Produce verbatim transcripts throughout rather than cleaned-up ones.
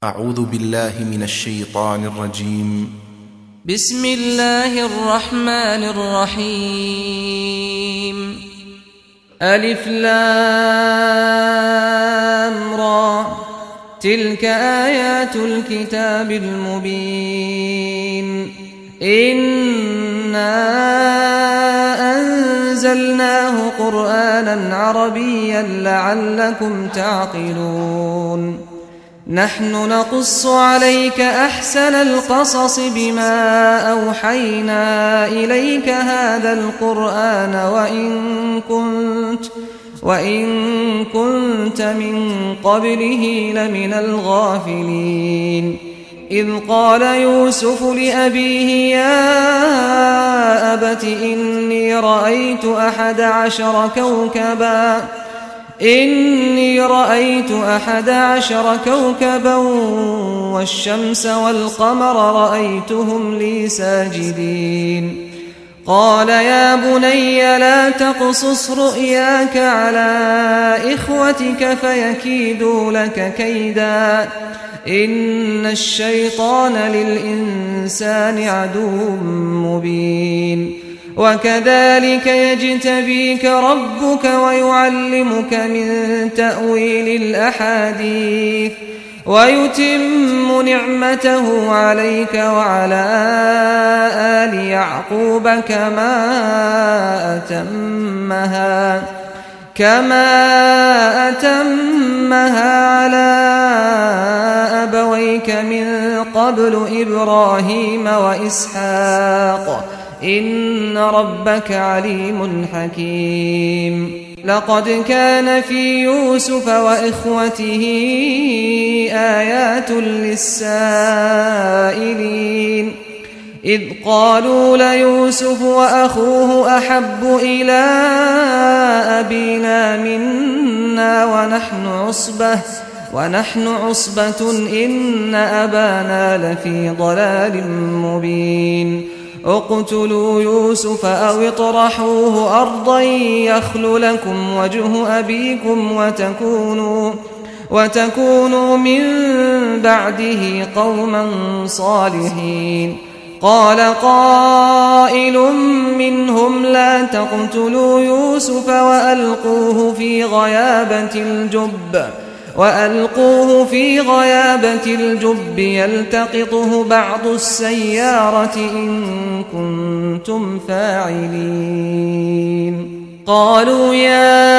أعوذ بالله من الشيطان الرجيم. بسم الله الرحمن الرحيم. ألف لام را، تلك آيات الكتاب المبين. إنا أنزلناه قرآنا عربيا لعلكم تعقلون. نحن نقص عليك أحسن القصص بما أوحينا إليك هذا القرآن وإن كنت, وإن كنت من قبله لمن الغافلين. إذ قال يوسف لأبيه يا أبت إني رأيت أحد عشر كوكبا إني رأيت أحد عشر كوكبا والشمس والقمر رأيتهم لي ساجدين. قال يا بني لا تقصص رؤياك على إخوتك فيكيدوا لك كيدا إن الشيطان للإنسان عدو مبين. وكذلك يجتبيك ربك ويعلمك من تأويل الأحاديث ويتم نعمته عليك وعلى آل يعقوب كما أتمها كما أتمها على أبويك من قبل إبراهيم وإسحاق إن ربك عليم حكيم. لقد كان في يوسف وإخوته آيات للسائلين إذ قالوا ليوسف وأخوه أحب إلى أبينا منا ونحن عصبة ونحن عصبة إن أبانا لفي ضلال مبين. اقتلوا يوسف أو اطرحوه أرضا يخل لكم وجه أبيكم وتكونوا, وتكونوا من بعده قوما صالحين. قال قائل منهم لا تقتلوا يوسف وألقوه في غيابة الجب وألقوه في غيابة الجب يلتقطه بعض السيارة إن كنتم فاعلين. قالوا يا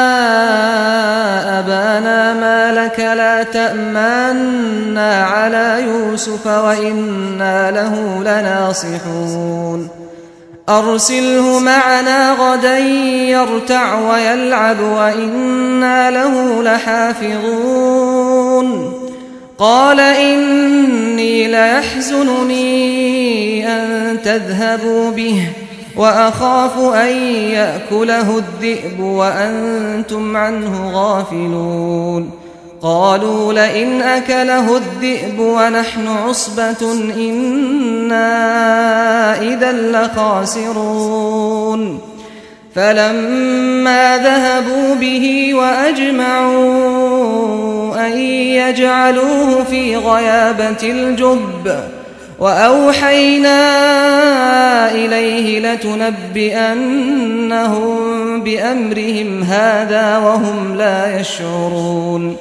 أبانا ما لك لا تأمنا على يوسف وإنا له لناصحون. أرسله معنا غدا يرتع ويلعب وإنا له لحافظون. قال إني ليحزنني أن تذهبوا به وأخاف أن يأكله الذئب وأنتم عنه غافلون. قالوا لئن أكله الذئب ونحن عصبة إنا إذا لخاسرون. فلما ذهبوا به وأجمعوا أن يجعلوه في غيابة الجب وأوحينا إليه لتنبئنهم بأمرهم هذا وهم لا يشعرون.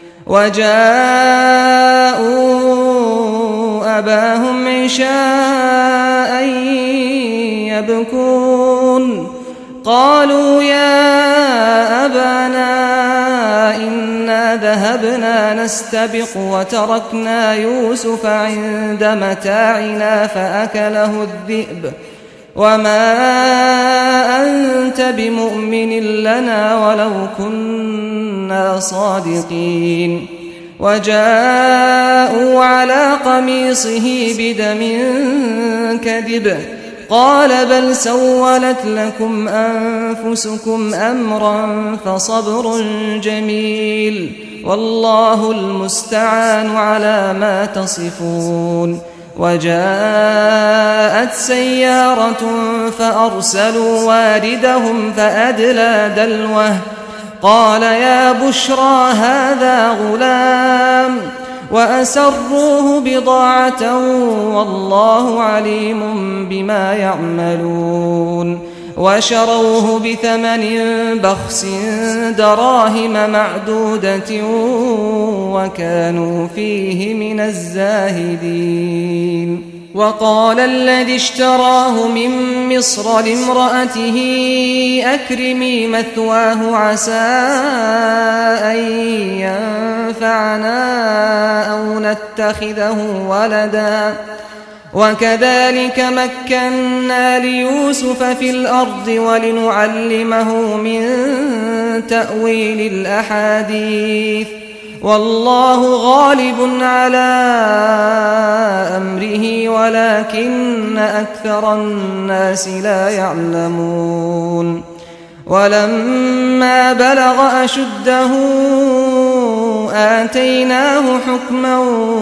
وجاءوا أباهم عشاء يبكون. قالوا يا أبانا إنا ذهبنا نستبق وتركنا يوسف عند متاعنا فأكله الذئب وما أنت بمؤمن لنا ولو كنا صادقين. وجاءوا على قميصه بدم كذب قال بل سولت لكم أنفسكم أمرا فصبر جميل والله المستعان على ما تصفون. وجاءت سيارة فأرسلوا واردهم فأدلى دلوه قال يا بشرى هذا غلام وأسروه بضاعة والله عليم بما يعملون وشروه بثمن بخس دراهم معدودة وكانوا فيه من الزاهدين وقال الذي اشتراه من مصر لامرأته أكرمي مثواه عسى أن ينفعنا أو نتخذه ولدا وكذلك مكنا ليوسف في الأرض ولنعلمه من تأويل الأحاديث والله غالب على أمره ولكن أكثر الناس لا يعلمون ولما بلغ أشده آتيناه حكما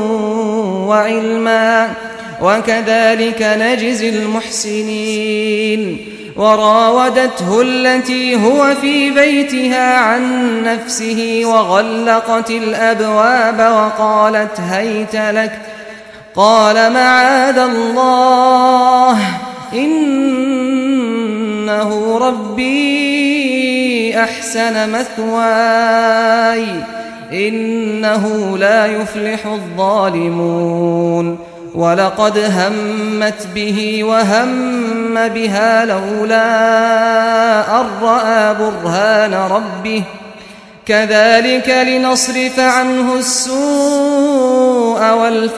وعلما وكذلك نجزي المحسنين وراودته التي هو في بيتها عن نفسه وغلقت الأبواب وقالت هيت لك قال معاذ الله إنه ربي أحسن مثواي إنه لا يفلح الظالمون ولقد همت به وهم بها لولا أن رأى برهان ربه كذلك لنصرف عنه السوء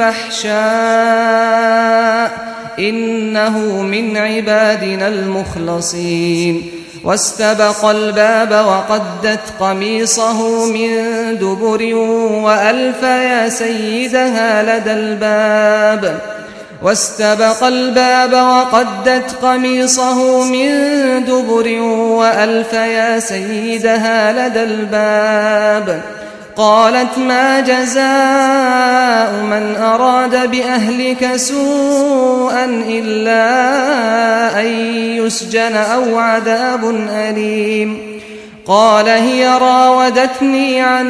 والفحشاء إنه من عبادنا المخلصين واستبق الباب وقدت قميصه من دبر وألف يا سيدها لدى الباب واستبق الباب وقدت قميصه من دبر وألف يا سيدها لدى الباب قالت ما جزاء من أراد بأهلك سوءا إلا أن يسجن أو عذاب أليم قال هي راودتني عن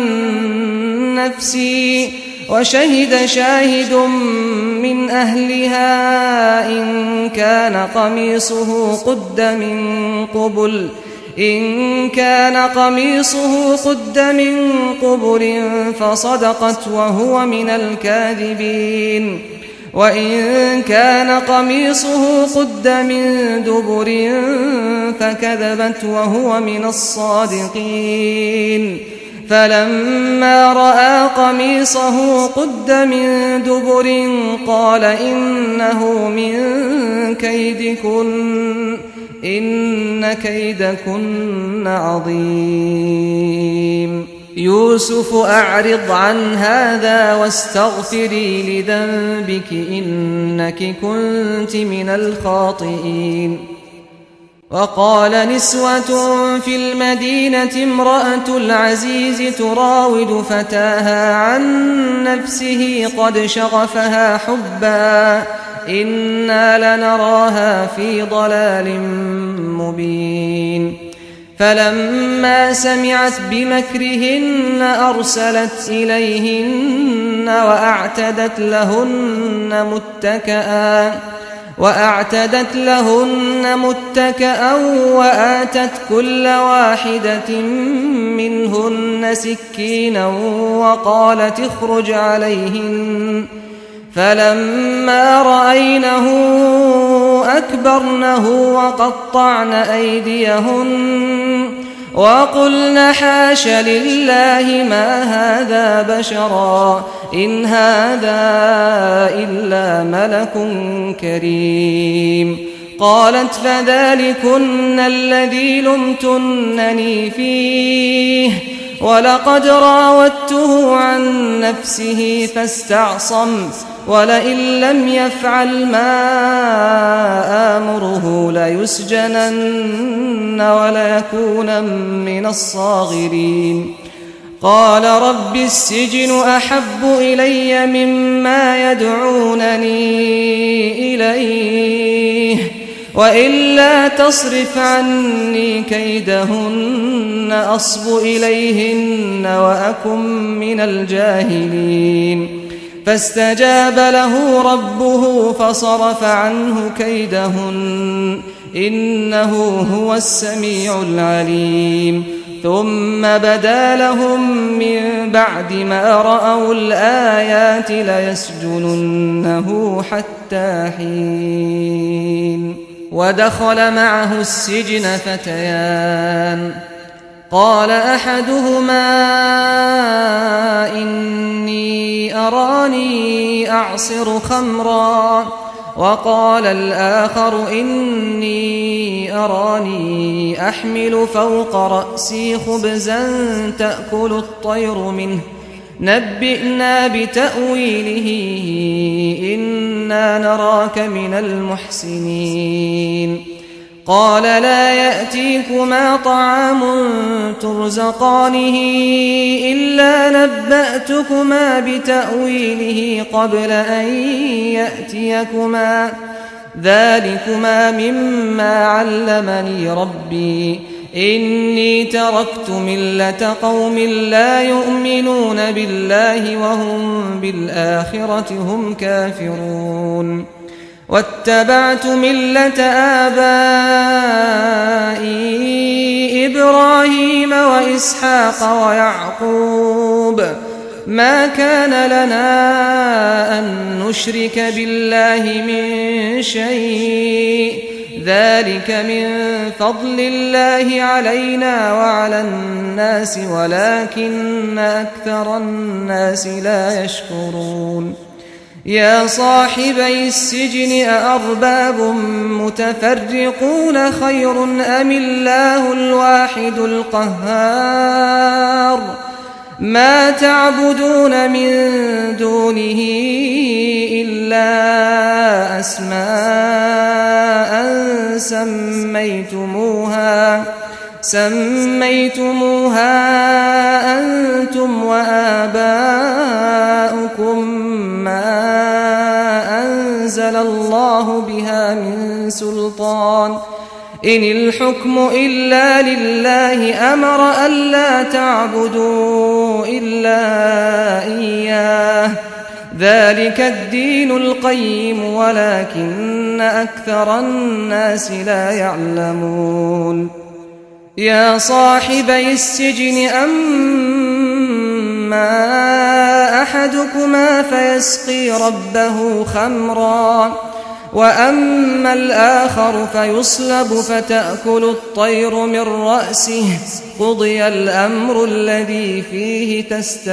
نفسي وشهد شاهد من أهلها إن كان قميصه قد من قبل إن كان قميصه قد من قبل فصدقت وهو من الكاذبين وإن كان قميصه قد من دبر فكذبت وهو من الصادقين فلما رأى قميصه قد من دبر قال إنه من كيدكن إن كيدكن عظيم يوسف أعرض عن هذا واستغفري لذنبك إنك كنت من الخاطئين وقال نسوة في المدينة امرأة العزيز تراود فتاها عن نفسه قد شغفها حبا إنا لنراها في ضلال مبين فلما سمعت بمكرهن أرسلت إليهن وأعتدت لهن متكئا وأعتدت لهن متكئا وآتت كل واحدة منهن سكينا وقالت اخرج عليهن فلما رأينه أكبرنه وقطعن أيديهن وقلن حاش لله ما هذا بشرا إن هذا إلا ملك كريم قالت فذلكن الذي لمتنني فيه ولقد راودته عن نفسه فاستعصم ولئن لم يفعل ما آمره ليسجنن وليكون من الصاغرين قال رب السجن أحب إلي مما يدعونني إليه وإلا تصرف عني كيدهن أصب إليهن وأكن من الجاهلين فاستجاب له ربه فصرف عنه كيدهن إنه هو السميع العليم ثم بدا لهم من بعد ما رأوا الآيات ليسجننه حتى حين ودخل معه السجن فتيان قال أحدهما إني أراني أعصر خمرا وقال الآخر إني أراني أحمل فوق رأسي خبزا تأكل الطير منه نبئنا بتأويله إنا نراك من المحسنين قال لا يأتيكما طعام ترزقانه إلا نبأتكما بتأويله قبل أن يأتيكما ذلكما مما علمني ربي إني تركت ملة قوم لا يؤمنون بالله وهم بالآخرة هم كافرون واتبعت ملة آبائي إبراهيم وإسحاق ويعقوب ما كان لنا أن نشرك بالله من شيء ذلك من فضل الله علينا وعلى الناس ولكن أكثر الناس لا يشكرون يا صاحبي السجن أأرباب متفرقون خير أم الله الواحد القهار ما تعبدون من دونه إلا أسماء سميتموها سميتموها أنتم وآباؤكم ما أنزل الله بها من سلطان إن الحكم إلا لله أمر ألا تعبدوا إلا إياه ذلك الدين القيم ولكن أكثر الناس لا يعلمون يا صاحبي السجن أما أحدكما فيسقي ربه خمرا وأما الآخر فيصلب فتأكل الطير من رأسه قضي الأمر الذي فيه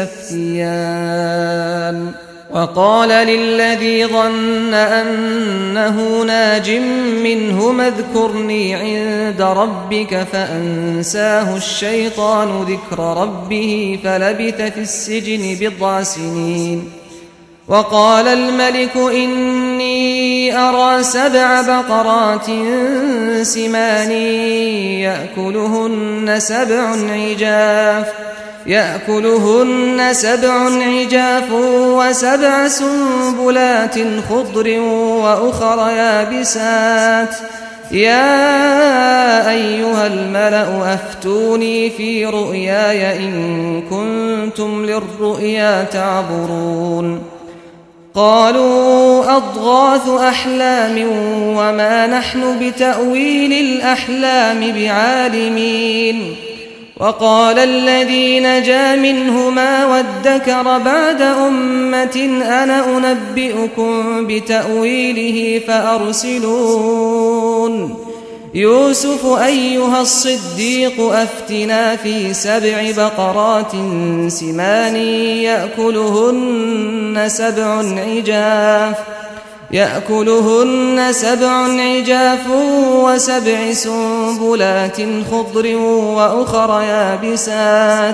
تستفتيان وقال للذي ظن أنه ناج منهما اذكرني عند ربك فأنساه الشيطان ذكر ربه فلبث في السجن بضع سنين وقال الملك إني أرى سبع بقرات سمان يأكلهن سبع عجاف يأكلهن سبع عجاف وسبع سنبلات خضر وأخر يابسات يا أيها الملأ أفتوني في رؤياي إن كنتم للرؤيا تعبرون قالوا أضغاث أحلام وما نحن بتأويل الأحلام بعالمين وقال الذي نجا منهما وادكر بعد أمة أنا أنبئكم بتأويله فأرسلون يوسف أيها الصديق أفتنا في سبع بقرات سمان يأكلهن سبع عجاف يأكلهن سبع عجاف وسبع سنبلات خضر وأخر يابسات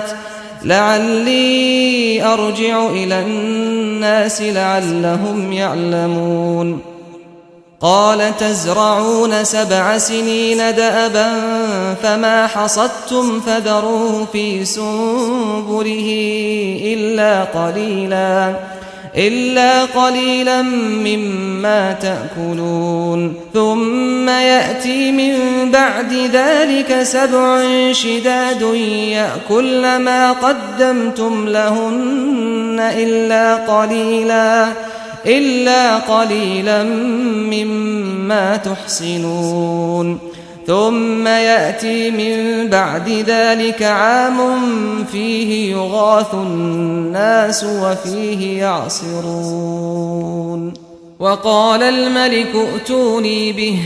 لعلي أرجع إلى الناس لعلهم يعلمون قال تزرعون سبع سنين دأبا فما حصدتم فذروه في سنبله إلا قليلا إلا قليلا مما تأكلون ثم يأتي من بعد ذلك سبع شداد يأكلن ما قدمتم لهن إلا قليلا إلا قليلا مما تحصنون ثم يأتي من بعد ذلك عام فيه يغاث الناس وفيه يعصرون وقال الملك ائتوني به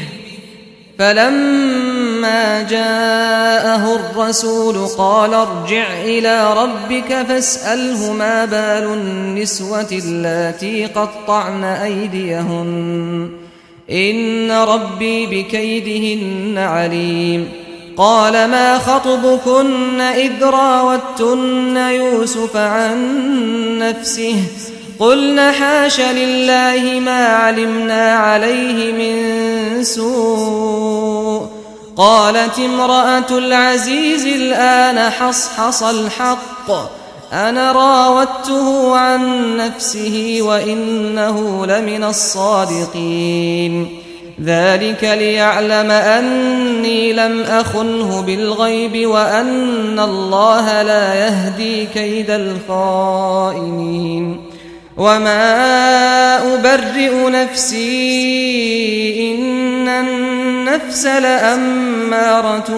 فلما جاءه الرسول قال ارجع إلى ربك فاسأله ما بال النسوة اللاتي قطعن أيديهن إن ربي بكيدهن عليم قال ما خطبكن إذ راوتن يوسف عن نفسه قلن حاش لله ما علمنا عليه من سوء قالت امرأة العزيز الآن حصحص الحق أنا راودته عن نفسه وإنه لمن الصادقين ذلك ليعلم أني لم أخنه بالغيب وأن الله لا يهدي كيد الخائنين وما أبرئ نفسي إن النفس لأمارة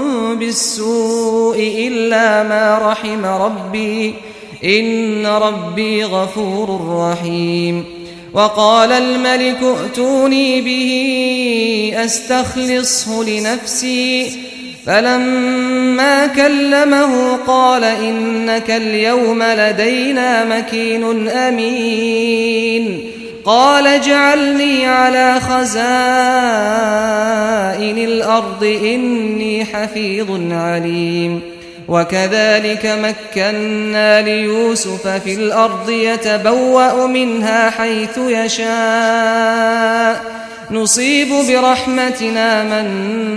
بالسوء إلا ما رحم ربي إن ربي غفور رحيم وقال الملك ائتوني به أستخلصه لنفسي فلما كلمه قال إنك اليوم لدينا مكين أمين قال اجعلني على خزائن الأرض إني حفيظ عليم وكذلك مكنا ليوسف في الأرض يتبوأ منها حيث يشاء نصيب برحمتنا من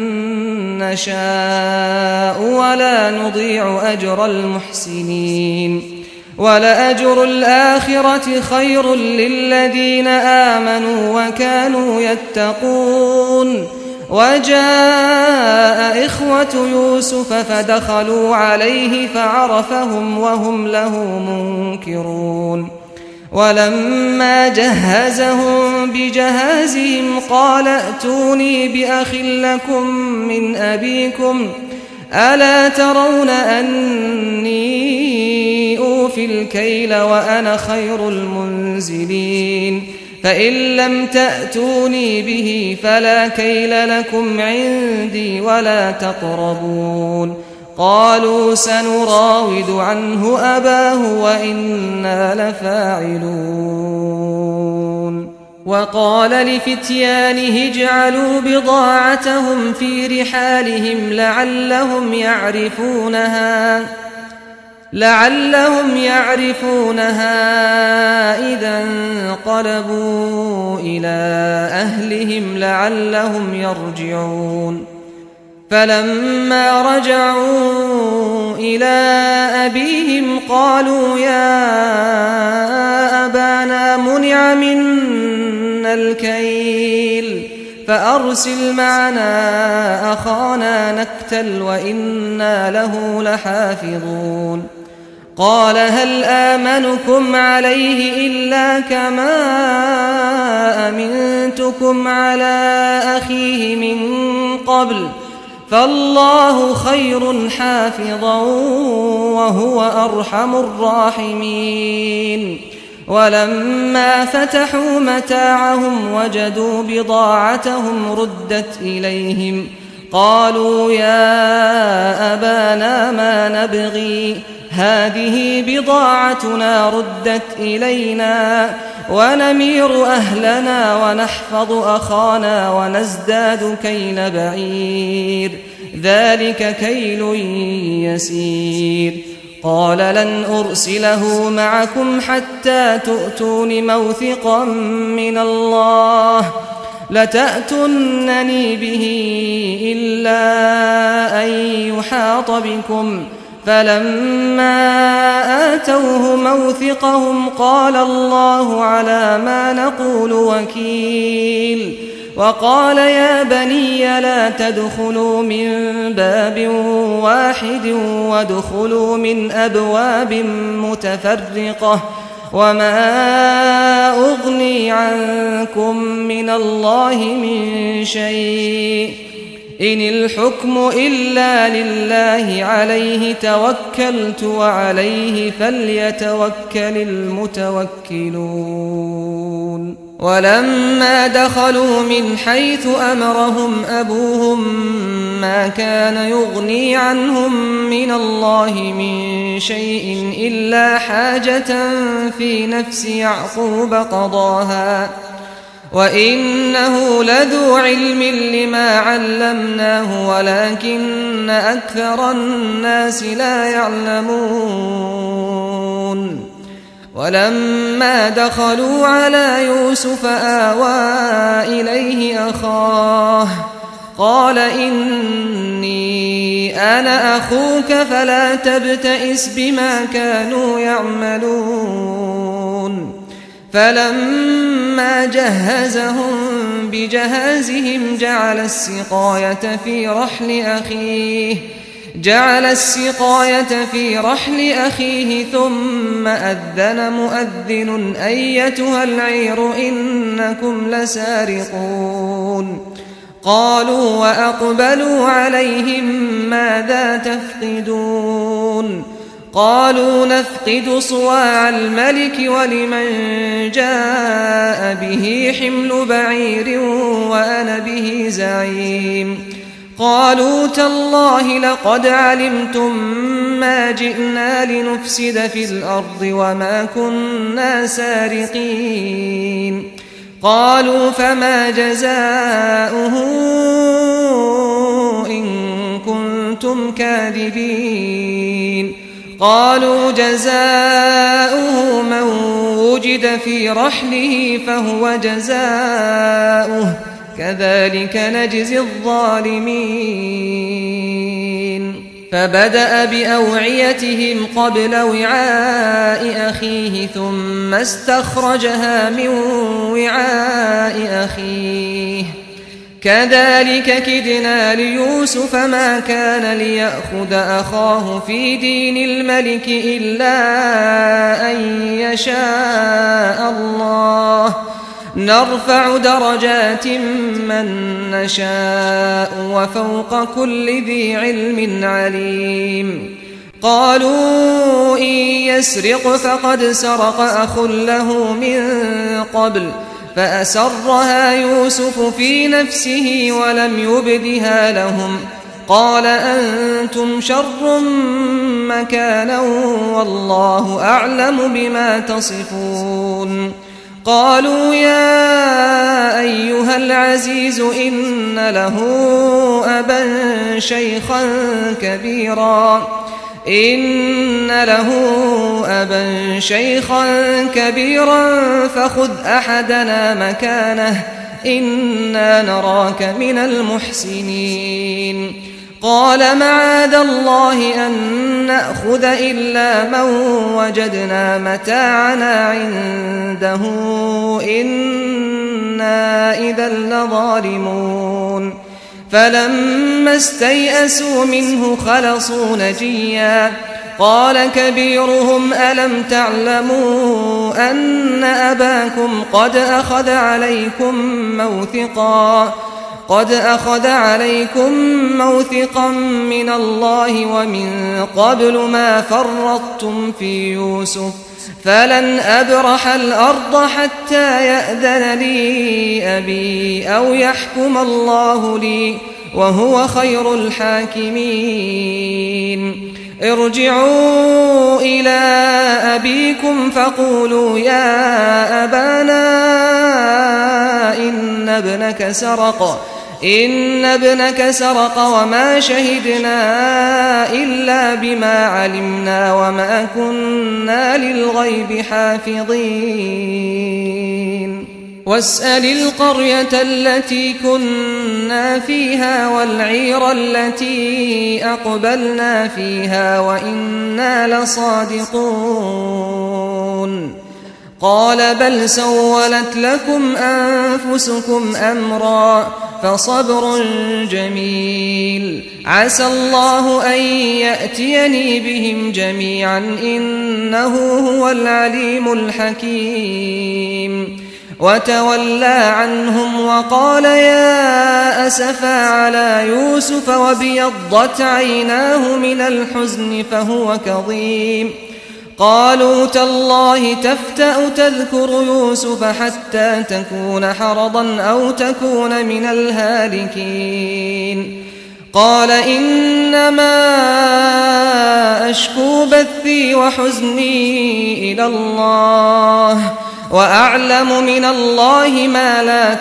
نشاء ولا نضيع أجر المحسنين ولأجر الآخرة خير للذين آمنوا وكانوا يتقون وجاء إخوة يوسف فدخلوا عليه فعرفهم وهم له منكرون ولما جهزهم بجهازهم قال ائتوني بأخ لكم من أبيكم ألا ترون أني أوفي الكيل وأنا خير المنزلين فإن لم تأتوني به فلا كيل لكم عندي ولا تقربون قالوا سنراود عنه أباه وإنا لفاعلون وقال لفتيانه اجعلوا بضاعتهم في رحالهم لعلهم يعرفونها لعلهم يعرفونها إذا انقلبوا إلى أهلهم لعلهم يرجعون فلما رجعوا إلى أبيهم قالوا يا أبانا منع منا الكيل فأرسل معنا أخانا نكتل وإنا له لحافظون قال هل آمنكم عليه إلا كما أمنتكم على أخيه من قبل فالله خير حافظا وهو أرحم الراحمين ولما فتحوا متاعهم وجدوا بضاعتهم ردت إليهم قالوا يا أبانا ما نبغي هذه بضاعتنا ردت إلينا ونمير أهلنا ونحفظ أخانا ونزداد كيل بعير ذلك كيل يسير قال لن أرسله معكم حتى تؤتون موثقا من الله لتأتونني به إلا أن يحاط بكم فلما آتوه موثقهم قال الله على ما نقول وكيل وقال يا بني لا تدخلوا من باب واحد وادخلوا من أبواب متفرقة وما أغني عنكم من الله من شيء إن الحكم إلا لله عليه توكلت وعليه فليتوكل المتوكلون ولما دخلوا من حيث أمرهم أبوهم ما كان يغني عنهم من الله من شيء إلا حاجة في نفس يعقوب قضاها وإنه لذو علم لما علمناه ولكن أكثر الناس لا يعلمون ولما دخلوا على يوسف آوى إليه أخاه قال إني أنا أخوك فلا تبتئس بما كانوا يعملون فلما جهزهم بجهازهم جعل السقاية في رحل أخيه جعل السقاية في رحل أخيه ثم أذن مؤذن أيتها العير إنكم لسارقون قالوا وأقبلوا عليهم ماذا تفقدون قالوا نفقد صواع الملك ولمن جاء به حمل بعير وأنا به زعيم قالوا تالله لقد علمتم ما جئنا لنفسد في الأرض وما كنا سارقين قالوا فما جزاؤه إن كنتم كاذبين قالوا جزاؤه من وجد في رحله فهو جزاؤه كذلك نجزي الظالمين فبدأ بأوعيتهم قبل وعاء أخيه ثم استخرجها من وعاء أخيه كذلك كدنا ليوسف ما كان ليأخذ أخاه في دين الملك إلا أن يشاء الله نرفع درجات من نشاء وفوق كل ذي علم عليم قالوا إن يسرق فقد سرق أخ له من قبل فأسرها يوسف في نفسه ولم يبدها لهم قال أنتم شر مكانا والله أعلم بما تصفون قالوا يا أيها العزيز إن له أبا شيخا كبيرا إن له أبا شيخا كبيرا فخذ أحدنا مكانه إنا نراك من المحسنين قال معاذ الله أن نأخذ إلا من وجدنا متاعنا عنده إنا إذا لظالمون فلما استيئسوا منه خلصوا نجيا قال كبيرهم ألم تعلموا أن أباكم قد أخذ عليكم موثقا قد أخذ عليكم موثقا من الله ومن قبل ما فرطتم في يوسف فلن أبرح الأرض حتى يأذن لي أبي أو يحكم الله لي وهو خير الحاكمين ارجعوا إلى أبيكم فقولوا يا أبانا إن ابنك سرق إن ابنك سرق وما شهدنا إلا بما علمنا وما كنا للغيب حافظين واسأل القرية التي كنا فيها والعير التي أقبلنا فيها وإنا لصادقون قال بل سولت لكم أنفسكم أمرا فصبر جميل عسى الله أن يأتيني بهم جميعا إنه هو العليم الحكيم وتولى عنهم وقال يا أسفا على يوسف وابيضت عيناه من الحزن فهو كظيم قالوا تالله تفتأ تذكر يوسف حتى تكون حرضا أو تكون من الهالكين قال إنما أشكو بثي وحزني إلى الله وأعلم من الله ما لا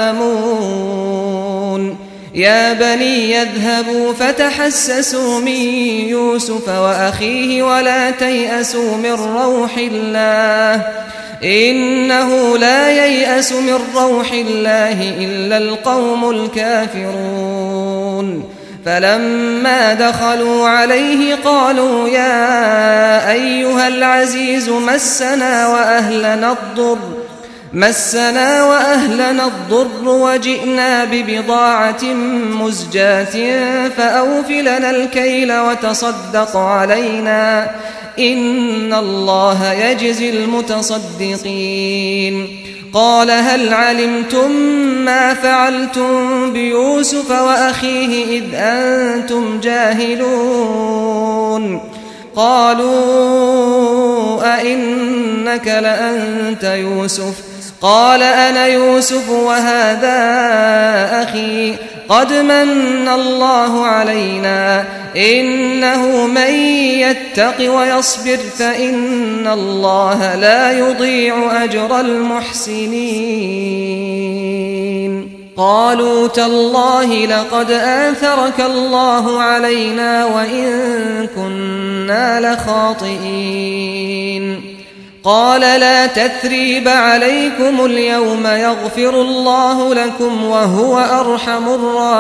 تعلمون يا بني يذهبوا فتحسسوا من يوسف وأخيه ولا تيأسوا من روح الله إنه لا ييأس من روح الله إلا القوم الكافرون فلما دخلوا عليه قالوا يا أيها العزيز مسنا وأهلنا الضر مسنا وأهلنا الضر وجئنا ببضاعة مزجاة فأوف لنا الكيل وتصدق علينا إن الله يجزي المتصدقين قال هل علمتم ما فعلتم بيوسف وأخيه إذ أنتم جاهلون قالوا أئنك لأنت يوسف قال أنا يوسف وهذا أخي قد من الله علينا إنه من يتق ويصبر فإن الله لا يضيع أجر المحسنين قالوا تالله لقد آثرك الله علينا وإن كنا لخاطئين قال لا تثريب عليكم اليوم يغفر الله لكم وهو أرحم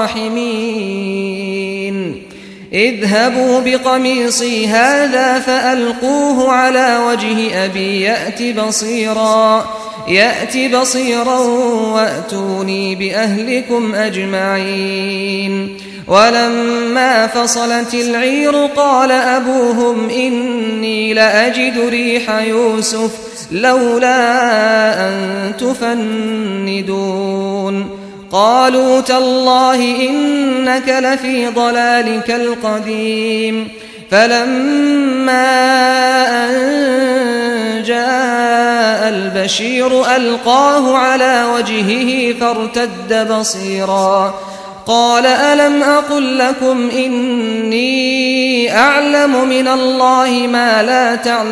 الراحمين اذهبوا بقميصي هذا فألقوه على وجه أبي يأت بصيرا يأت بصيرا وأتوني بأهلكم أجمعين ولما فصلت العير قال أبوهم إني لأجد ريح يوسف لولا أن تفندون قالوا تالله إنك لفي ضلالك القديم فلما أن جاء البشير ألقاه على وجهه فارتد بصيرا قال ألم أقل لكم إني أعلم من الله ما لا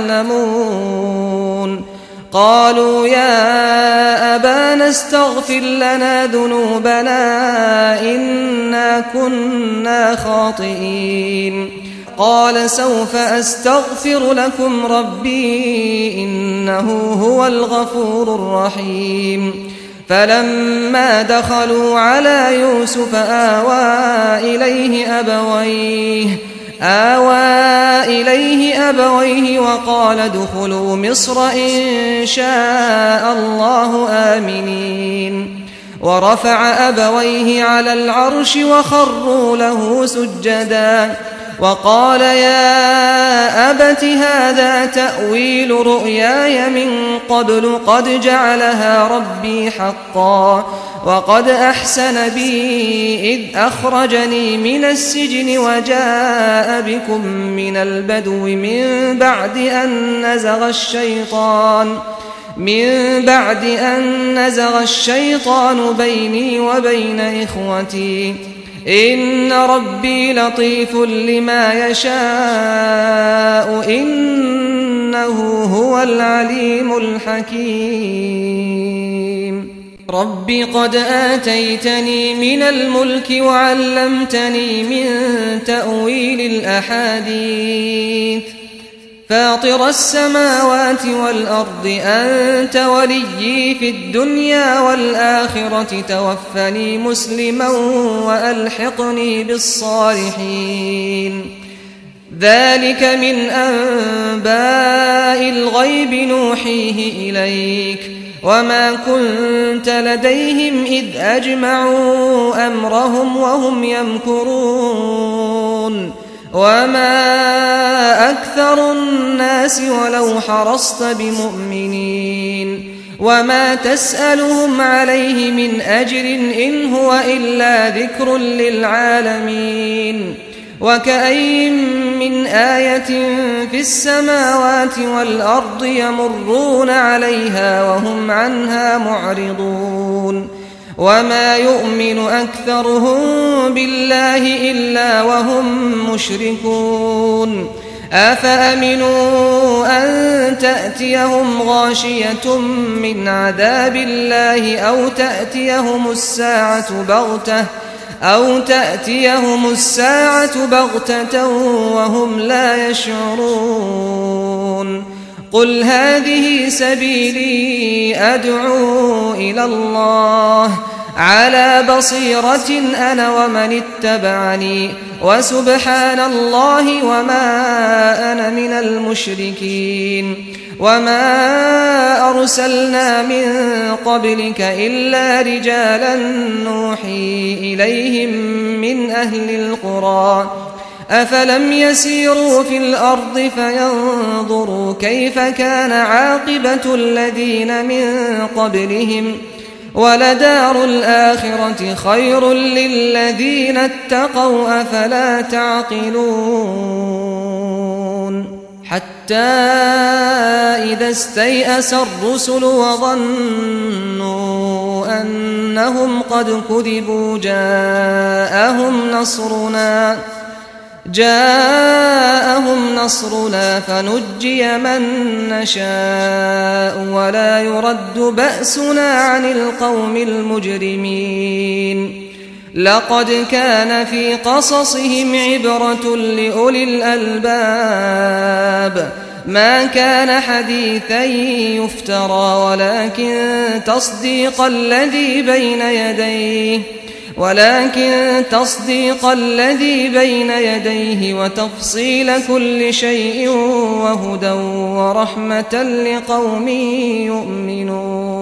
تعلمون قالوا يا أبانا استغفر لنا ذنوبنا إنا كنا خاطئين قال سوف أستغفر لكم ربي إنه هو الغفور الرحيم فلما دخلوا على يوسف آوى إليه أبويه آوى إليه أبويه وقال ادخلوا مصر إن شاء الله آمنين ورفع أبويه على العرش وخروا له سجدا وقال يا أبت هذا تأويل رؤياي من قبل قد جعلها ربي حقا وقد أحسن بي إذ أخرجني من السجن وجاء بكم من البدو من بعد أن نزغ الشيطان من بعد أن نزغ الشيطان بيني وبين إخوتي إن ربي لطيف لما يشاء إنه هو العليم الحكيم رب قد آتيتني من الملك وعلمتني من تأويل الأحاديث فاطر السماوات والأرض أنت وليي في الدنيا والآخرة توفني مسلما وألحقني بالصالحين ذلك من أنباء الغيب نوحيه إليك وما كنت لديهم إذ أجمعوا أمرهم وهم يمكرون وما أكثر الناس ولو حرصت بمؤمنين وما تسألهم عليه من أجر إن هو إلا ذكر للعالمين وكأي من آية في السماوات والأرض يمرون عليها وهم عنها معرضون وما يؤمن أكثرهم بالله إلا وهم مشركون أفأمنوا أن تأتيهم غاشية من عذاب الله أو تأتيهم الساعة بغتة أو تأتيهم الساعة بغتة وهم لا يشعرون قل هذه سبيلي أدعو إلى الله على بصيرة أنا ومن اتبعني وسبحان الله وما أنا من المشركين وما أرسلنا من قبلك إلا رجالا نوحي إليهم من أهل القرى أفلم يسيروا في الأرض فينظروا كيف كان عاقبة الذين من قبلهم ولدار الآخرة خير للذين اتقوا أفلا تعقلون حتى إذا استيأس الرسل وظنوا أنهم قد كذبوا جاءهم نصرنا جاءهم نصرنا فنجي من نشاء ولا يرد بأسنا عن القوم المجرمين لقد كان في قصصهم عبرة لأولي الألباب ما كان حديثا يفترى ولكن تصديق الذي بين يديه ولكن تصديق الذي بين يديه وتفصيل كل شيء وهدى ورحمة لقوم يؤمنون